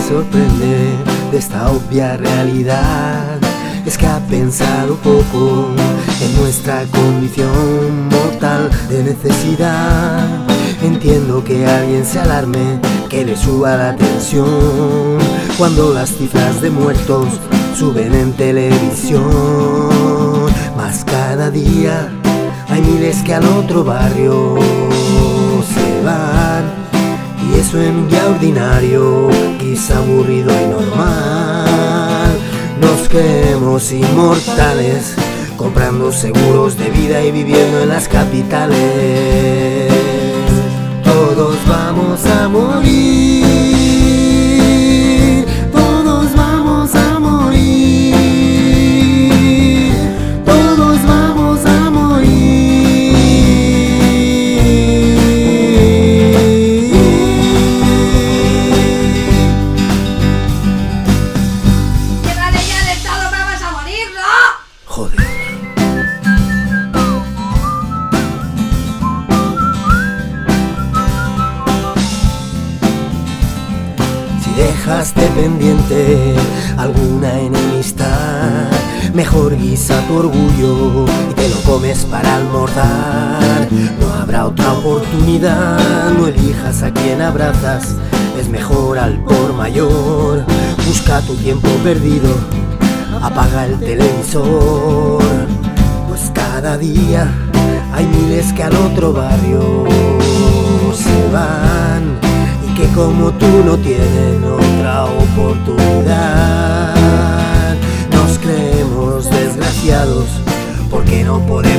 sorprende de esta obvia realidad es que ha pensado poco en nuestra condición mortal de necesidad. Entiendo que alguien se alarme, que le suba la tensión cuando las cifras de muertos suben en televisión. Mas cada día hay miles que al otro barrio se van, y eso en un día ordinario, quizá aburrido y normal. Nos creemos inmortales, comprando seguros de vida y viviendo en las capitales. Todos vamos a morir, todos vamos a morir, todos vamos a morir. ¡Llega la ley del Estado, pero vas a morir, ¿no? Joder. Dejaste pendiente alguna enemistad, mejor guisa tu orgullo y te lo comes para almorzar. No habrá otra oportunidad, no elijas a quien abrazas, es mejor al por mayor. Busca tu tiempo perdido, apaga el televisor, pues cada día hay miles que al otro barrio se van, que como tú no tienen otra oportunidad. Nos creemos desgraciados porque no podemos